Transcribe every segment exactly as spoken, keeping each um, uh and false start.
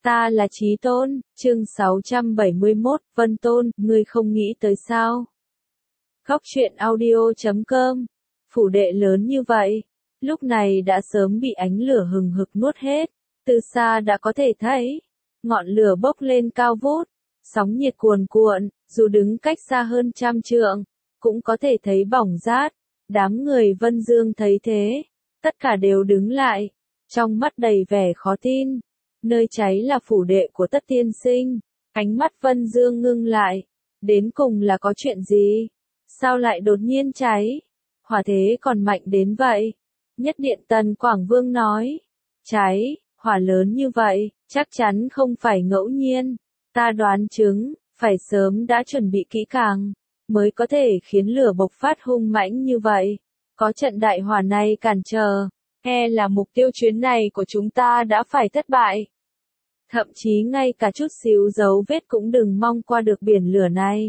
Ta là Chí Tôn, chương sáu trăm bảy mươi mốt, Vân Tôn, ngươi không nghĩ tới sao? Góc truyện audio chấm com, phủ đệ lớn như vậy, lúc này đã sớm bị ánh lửa hừng hực nuốt hết, từ xa đã có thể thấy, ngọn lửa bốc lên cao vút, sóng nhiệt cuồn cuộn, dù đứng cách xa hơn trăm trượng, cũng có thể thấy bỏng rát, đám người Vân Dương thấy thế, tất cả đều đứng lại, trong mắt đầy vẻ khó tin. Nơi cháy là phủ đệ của Tất Tiên Sinh, ánh mắt Vân Dương ngưng lại, đến cùng là có chuyện gì? Sao lại đột nhiên cháy? Hỏa thế còn mạnh đến vậy? Nhất Điện Tần Quảng Vương nói, cháy, hỏa lớn như vậy, chắc chắn không phải ngẫu nhiên, ta đoán chứng, phải sớm đã chuẩn bị kỹ càng, mới có thể khiến lửa bộc phát hung mãnh như vậy, có trận đại hỏa này cản trở, e là mục tiêu chuyến này của chúng ta đã phải thất bại. Thậm chí ngay cả chút xíu dấu vết cũng đừng mong qua được biển lửa này.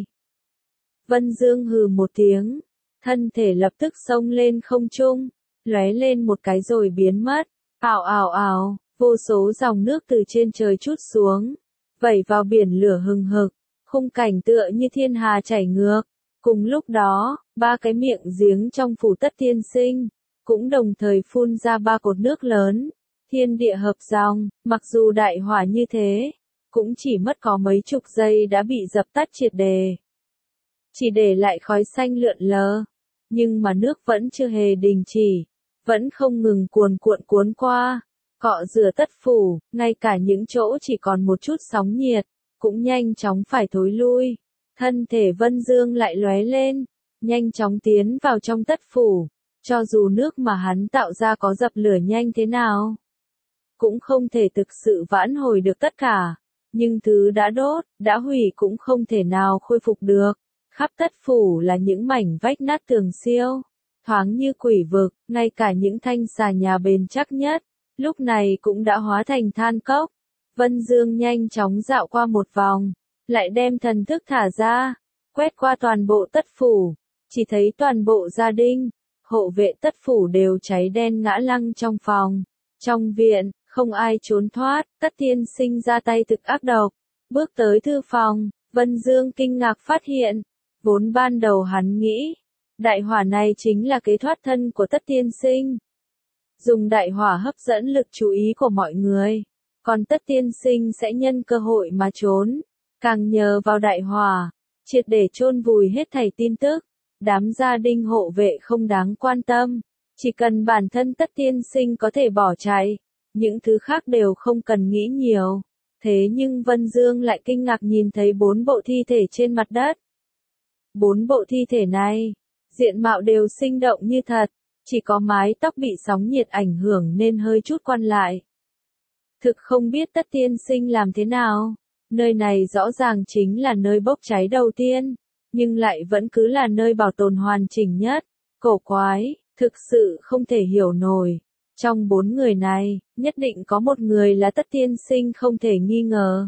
Vân Dương hừ một tiếng, thân thể lập tức xông lên không trung, lóe lên một cái rồi biến mất. Ào ào ào, vô số dòng nước từ trên trời trút xuống, vẩy vào biển lửa hừng hực, khung cảnh tựa như thiên hà chảy ngược. Cùng lúc đó, ba cái miệng giếng trong phủ Tất Tiên Sinh cũng đồng thời phun ra ba cột nước lớn. Thiên địa hợp dòng, mặc dù đại hỏa như thế, cũng chỉ mất có mấy chục giây đã bị dập tắt triệt đề. Chỉ để lại khói xanh lượn lờ, nhưng mà nước vẫn chưa hề đình chỉ, vẫn không ngừng cuồn cuộn cuốn qua, cọ rửa tất phủ, ngay cả những chỗ chỉ còn một chút sóng nhiệt, cũng nhanh chóng phải thối lui. Thân thể Vân Dương lại lóe lên, nhanh chóng tiến vào trong tất phủ, cho dù nước mà hắn tạo ra có dập lửa nhanh thế nào, cũng không thể thực sự vãn hồi được tất cả, nhưng thứ đã đốt, đã hủy cũng không thể nào khôi phục được. Khắp tất phủ là những mảnh vách nát tường siêu, thoáng như quỷ vực, ngay cả những thanh xà nhà bền chắc nhất, lúc này cũng đã hóa thành than cốc. Vân Dương nhanh chóng dạo qua một vòng, lại đem thần thức thả ra, quét qua toàn bộ tất phủ, chỉ thấy toàn bộ gia đình, hộ vệ tất phủ đều cháy đen ngã lăn trong phòng, trong viện. Không ai trốn thoát, Tất Tiên Sinh ra tay thực ác độc, bước tới thư phòng, Vân Dương kinh ngạc phát hiện, vốn ban đầu hắn nghĩ, đại hỏa này chính là kế thoát thân của Tất Tiên Sinh. Dùng đại hỏa hấp dẫn lực chú ý của mọi người, còn Tất Tiên Sinh sẽ nhân cơ hội mà trốn, càng nhờ vào đại hỏa, triệt để chôn vùi hết thảy tin tức, đám gia đình hộ vệ không đáng quan tâm, chỉ cần bản thân Tất Tiên Sinh có thể bỏ chạy. Những thứ khác đều không cần nghĩ nhiều. Thế nhưng Vân Dương lại kinh ngạc nhìn thấy bốn bộ thi thể trên mặt đất. Bốn bộ thi thể này, diện mạo đều sinh động như thật, chỉ có mái tóc bị sóng nhiệt ảnh hưởng nên hơi chút quăn lại. Thực không biết Tất Tiên Sinh làm thế nào, nơi này rõ ràng chính là nơi bốc cháy đầu tiên, nhưng lại vẫn cứ là nơi bảo tồn hoàn chỉnh nhất. Cổ quái, thực sự không thể hiểu nổi. Trong bốn người này, nhất định có một người là Tất Tiên Sinh không thể nghi ngờ.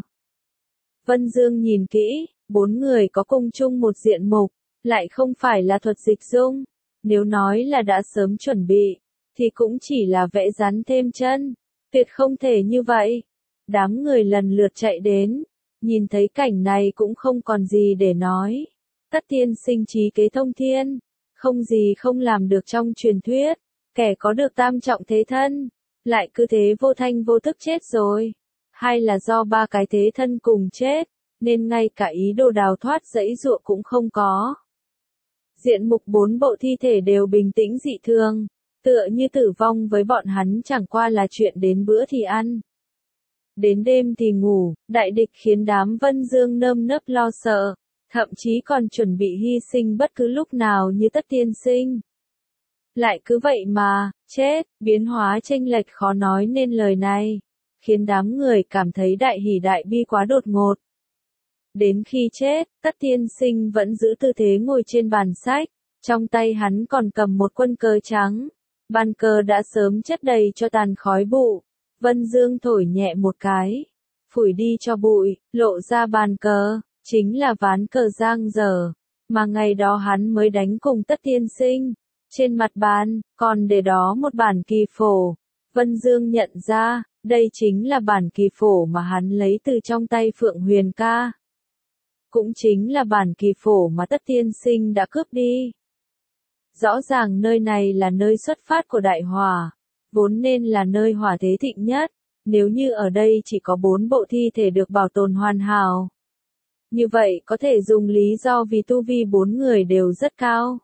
Vân Dương nhìn kỹ, bốn người có cùng chung một diện mục, lại không phải là thuật dịch dung. Nếu nói là đã sớm chuẩn bị, thì cũng chỉ là vẽ rắn thêm chân. Tuyệt không thể như vậy. Đám người lần lượt chạy đến, nhìn thấy cảnh này cũng không còn gì để nói. Tất Tiên Sinh trí kế thông thiên, không gì không làm được trong truyền thuyết. Kẻ có được tam trọng thế thân, lại cứ thế vô thanh vô thức chết rồi. Hay là do ba cái thế thân cùng chết, nên ngay cả ý đồ đào thoát dãy dụa cũng không có. Diện mục bốn bộ thi thể đều bình tĩnh dị thường, tựa như tử vong với bọn hắn chẳng qua là chuyện đến bữa thì ăn. Đến đêm thì ngủ, đại địch khiến đám Vân Dương nơm nớp lo sợ, thậm chí còn chuẩn bị hy sinh bất cứ lúc nào như Tất Tiên Sinh. Lại cứ vậy mà, chết, biến hóa chênh lệch khó nói nên lời này, khiến đám người cảm thấy đại hỉ đại bi quá đột ngột. Đến khi chết, Tất Tiên Sinh vẫn giữ tư thế ngồi trên bàn sách, trong tay hắn còn cầm một quân cờ trắng, bàn cờ đã sớm chất đầy cho tàn khói bụi. Vân Dương thổi nhẹ một cái, phủi đi cho bụi, lộ ra bàn cờ, chính là ván cờ giang dở, mà ngày đó hắn mới đánh cùng Tất Tiên Sinh. Trên mặt bàn, còn để đó một bản kỳ phổ. Vân Dương nhận ra, Đây chính là bản kỳ phổ mà hắn lấy từ trong tay Phượng Huyền ca. Cũng chính là bản kỳ phổ mà Tất Tiên Sinh đã cướp đi. Rõ ràng nơi này là nơi xuất phát của đại hỏa, vốn nên là nơi hỏa thế thịnh nhất, nếu như ở đây chỉ có bốn bộ thi thể được bảo tồn hoàn hảo. Như vậy có thể dùng lý do vì tu vi bốn người đều rất cao.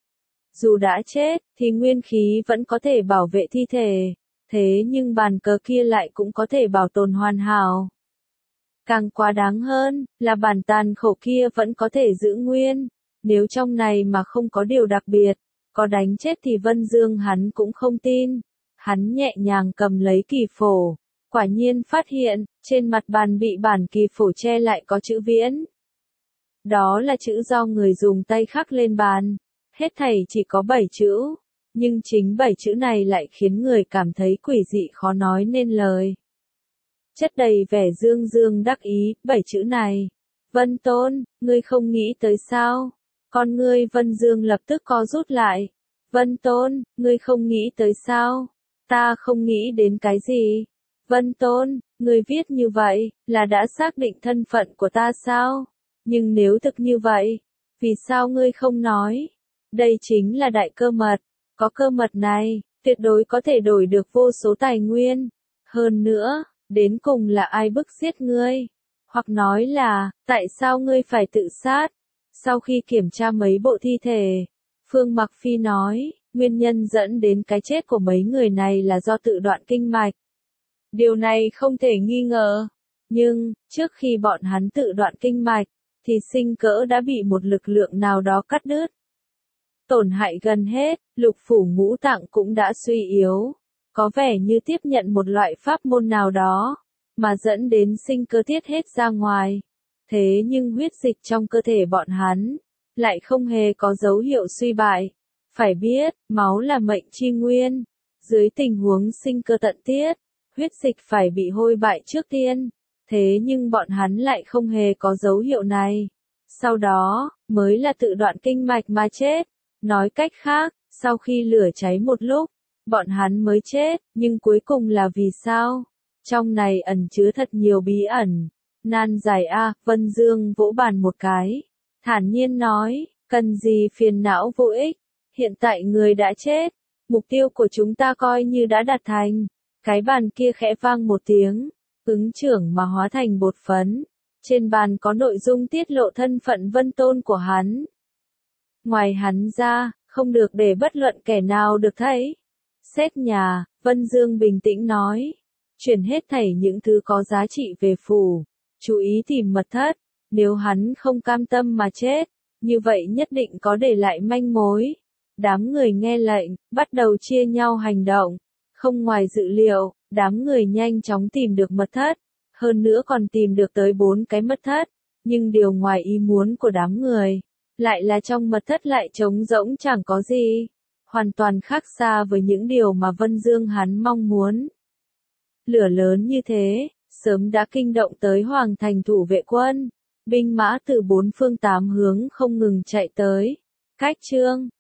Dù đã chết, thì nguyên khí vẫn có thể bảo vệ thi thể, thế nhưng bàn cờ kia lại cũng có thể bảo tồn hoàn hảo. Càng quá đáng hơn, là bản tàn khổ kia vẫn có thể giữ nguyên, nếu trong này mà không có điều đặc biệt, có đánh chết thì Vân Dương hắn cũng không tin. Hắn nhẹ nhàng cầm lấy kỳ phổ, quả nhiên phát hiện, trên mặt bàn bị bản kỳ phổ che lại có chữ viễn. Đó là chữ do người dùng tay khắc lên bàn, hết thảy chỉ có bảy chữ, nhưng chính bảy chữ này lại khiến người cảm thấy quỷ dị khó nói nên lời. Chất đầy vẻ dương dương đắc ý, bảy chữ này. Vân Tôn, ngươi không nghĩ tới sao? Con ngươi Vân Dương lập tức co rút lại. Vân Tôn, ngươi không nghĩ tới sao? Ta không nghĩ đến cái gì? Vân Tôn, ngươi viết như vậy, là đã xác định thân phận của ta sao? Nhưng nếu thực như vậy, vì sao ngươi không nói? Đây chính là đại cơ mật. Có cơ mật này, tuyệt đối có thể đổi được vô số tài nguyên. Hơn nữa, đến cùng là ai bức giết ngươi? Hoặc nói là, tại sao ngươi phải tự sát? Sau khi kiểm tra mấy bộ thi thể, Phương Mặc Phi nói, nguyên nhân dẫn đến cái chết của mấy người này là do tự đoạn kinh mạch. Điều này không thể nghi ngờ. Nhưng, trước khi bọn hắn tự đoạn kinh mạch, thì sinh cỡ đã bị một lực lượng nào đó cắt đứt. Tổn hại gần hết, lục phủ ngũ tạng cũng đã suy yếu. Có vẻ như tiếp nhận một loại pháp môn nào đó, mà dẫn đến sinh cơ tiết hết ra ngoài. Thế nhưng huyết dịch trong cơ thể bọn hắn, lại không hề có dấu hiệu suy bại. Phải biết, máu là mệnh chi nguyên. Dưới tình huống sinh cơ tận tiết, huyết dịch phải bị hôi bại trước tiên. Thế nhưng bọn hắn lại không hề có dấu hiệu này. Sau đó, mới là tự đoạn kinh mạch mà chết. Nói cách khác, sau khi lửa cháy một lúc, bọn hắn mới chết, nhưng cuối cùng là vì sao? Trong này ẩn chứa thật nhiều bí ẩn. Nan giải a, Vân Dương vỗ bàn một cái, thản nhiên nói, cần gì phiền não vô ích, hiện tại người đã chết, mục tiêu của chúng ta coi như đã đạt thành. Cái bàn kia khẽ vang một tiếng, ứng trưởng mà hóa thành bột phấn, trên bàn có nội dung tiết lộ thân phận Vân Tôn của hắn. Ngoài hắn ra, không được để bất luận kẻ nào được thấy. Xét nhà, Vân Dương bình tĩnh nói, chuyển hết thảy những thứ có giá trị về phủ, chú ý tìm mật thất, nếu hắn không cam tâm mà chết, như vậy nhất định có để lại manh mối. Đám người nghe lệnh, bắt đầu chia nhau hành động, không ngoài dự liệu, đám người nhanh chóng tìm được mật thất, hơn nữa còn tìm được tới bốn cái mật thất, nhưng điều ngoài ý muốn của đám người, lại là trong mật thất lại trống rỗng chẳng có gì, hoàn toàn khác xa với những điều mà Vân Dương hắn mong muốn. Lửa lớn như thế, sớm đã kinh động tới Hoàng Thành thủ vệ quân, binh mã từ bốn phương tám hướng không ngừng chạy tới. Cách chương